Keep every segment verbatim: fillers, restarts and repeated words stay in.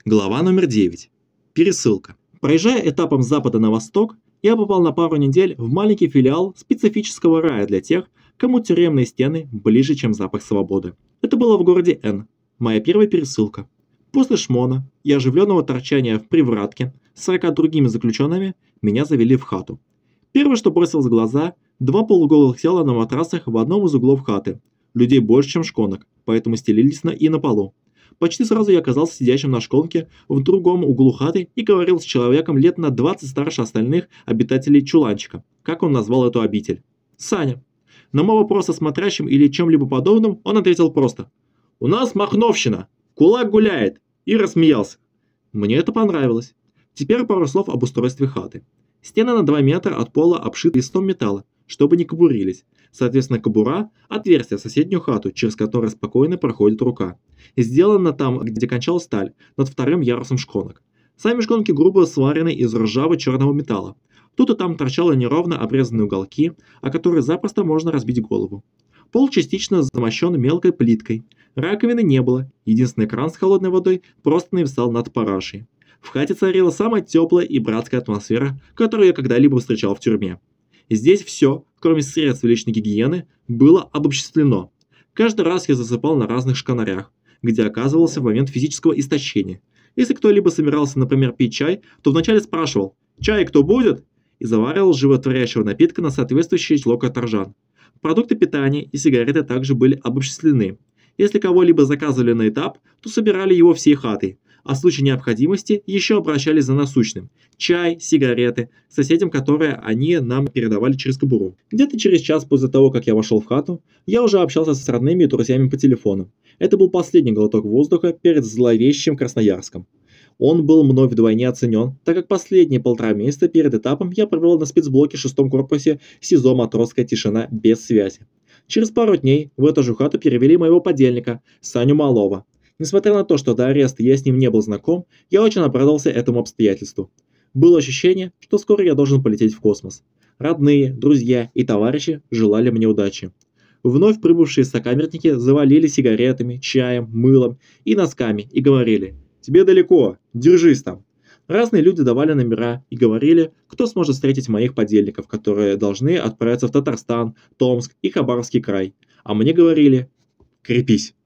Глава номер девять. Пересылка. Проезжая этапом с запада на восток, я попал на пару недель в маленький филиал специфического рая для тех, кому тюремные стены ближе, чем запах свободы. Это было в городе Н. Моя первая пересылка. После шмона и оживленного торчания в привратке с сорока другими заключенными меня завели в хату. Первое, что бросилось в глаза, два полуголых тела на матрасах в одном из углов хаты. Людей больше, чем шконок, поэтому стелились на и на полу. Почти сразу я оказался сидящим на шконке в другом углу хаты и говорил с человеком лет на двадцать старше остальных обитателей чуланчика, как он назвал эту обитель. Саня. На мой вопрос о смотрящем или чем-либо подобном он ответил просто: «У нас махновщина! Кулак гуляет!» и рассмеялся. Мне это понравилось. Теперь пару слов об устройстве хаты. Стены на два метра от пола обшиты листом металла, чтобы не кобурились. Соответственно, кобура – отверстие в соседнюю хату, через которое спокойно проходит рука. Сделано там, где кончалась сталь, над вторым ярусом шконок. Сами шконки грубо сварены из ржаво-черного металла. Тут и там торчали неровно обрезанные уголки, о которые запросто можно разбить голову. Пол частично замощен мелкой плиткой. Раковины не было, единственный кран с холодной водой просто нависал над парашей. В хате царила самая теплая и братская атмосфера, которую я когда-либо встречал в тюрьме. Здесь все, кроме средств личной гигиены, было обобществлено. Каждый раз я засыпал на разных шканарях, где оказывался в момент физического истощения. Если кто-либо собирался, например, пить чай, то вначале спрашивал: «Чай кто будет?» и заваривал животворящего напитка на соответствующий число каторжан. Продукты питания и сигареты также были обобществлены. Если кого-либо заказывали на этап, то собирали его всей хатой, а в случае необходимости еще обращались за насущным. Чай, сигареты, соседям, которые они нам передавали через кобуру. Где-то через час после того, как я вошел в хату, я уже общался с родными и друзьями по телефону. Это был последний глоток воздуха перед зловещим Красноярском. Он был мной вдвойне оценен, так как последние полтора месяца перед этапом я провел на спецблоке в шестом корпусе СИЗО «Матросская тишина» без связи. Через пару дней в эту же хату перевели моего подельника, Саню Малова. Несмотря на то, что до ареста я с ним не был знаком, я очень обрадовался этому обстоятельству. Было ощущение, что скоро я должен полететь в космос. Родные, друзья и товарищи желали мне удачи. Вновь прибывшие сокамерники завалили сигаретами, чаем, мылом и носками и говорили: «Тебе далеко, держись там». Разные люди давали номера и говорили, кто сможет встретить моих подельников, которые должны отправиться в Татарстан, Томск и Хабаровский край. А мне говорили: «Крепись».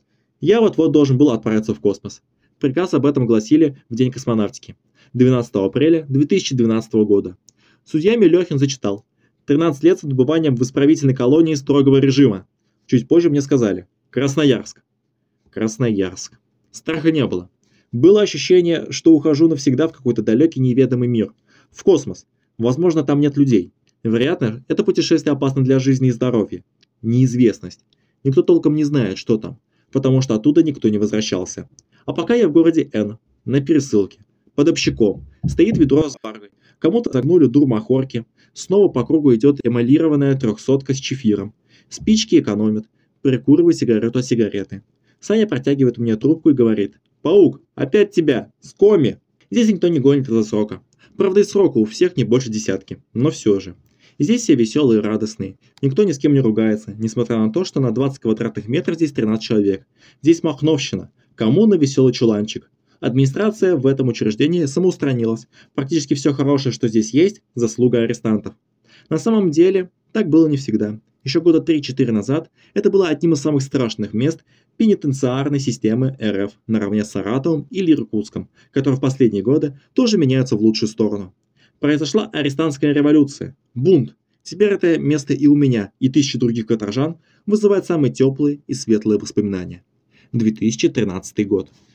Я вот-вот должен был отправиться в космос. Приказ об этом гласили в день космонавтики, двенадцатого апреля две тысячи двенадцатого года. Судья Мелехин зачитал: тринадцать лет с отбыванием в исправительной колонии строгого режима. Чуть позже мне сказали: Красноярск. Красноярск. Страха не было. Было ощущение, что ухожу навсегда в какой-то далекий неведомый мир. В космос. Возможно, там нет людей. Вероятно, это путешествие опасно для жизни и здоровья. Неизвестность. Никто толком не знает, что там, потому что оттуда никто не возвращался. А пока я в городе Н, на пересылке, под общаком. Стоит ведро с баргой. Кому-то загнули дур махорки. Снова по кругу идет эмалированная трехсотка с чефиром. Спички экономят. Прикуриваю сигарету от сигареты. Саня протягивает мне трубку и говорит: «Паук, опять тебя! С коми!» Здесь никто не гонит из-за срока. Правда, и срока у всех не больше десятки, но все же. Здесь все веселые и радостные. Никто ни с кем не ругается, несмотря на то, что на двадцать квадратных метров здесь тринадцать человек. Здесь махновщина. Коммуна, веселый чуланчик. Администрация в этом учреждении самоустранилась. Практически все хорошее, что здесь есть, заслуга арестантов. На самом деле, так было не всегда. Еще года три-четыре назад это было одним из самых страшных мест пенитенциарной системы эр эф, наравне с Саратовым или Иркутском, которые в последние годы тоже меняются в лучшую сторону. Произошла арестантская революция, бунт. Теперь это место и у меня, и тысячи других каторжан вызывает самые теплые и светлые воспоминания. две тысячи тринадцатый год.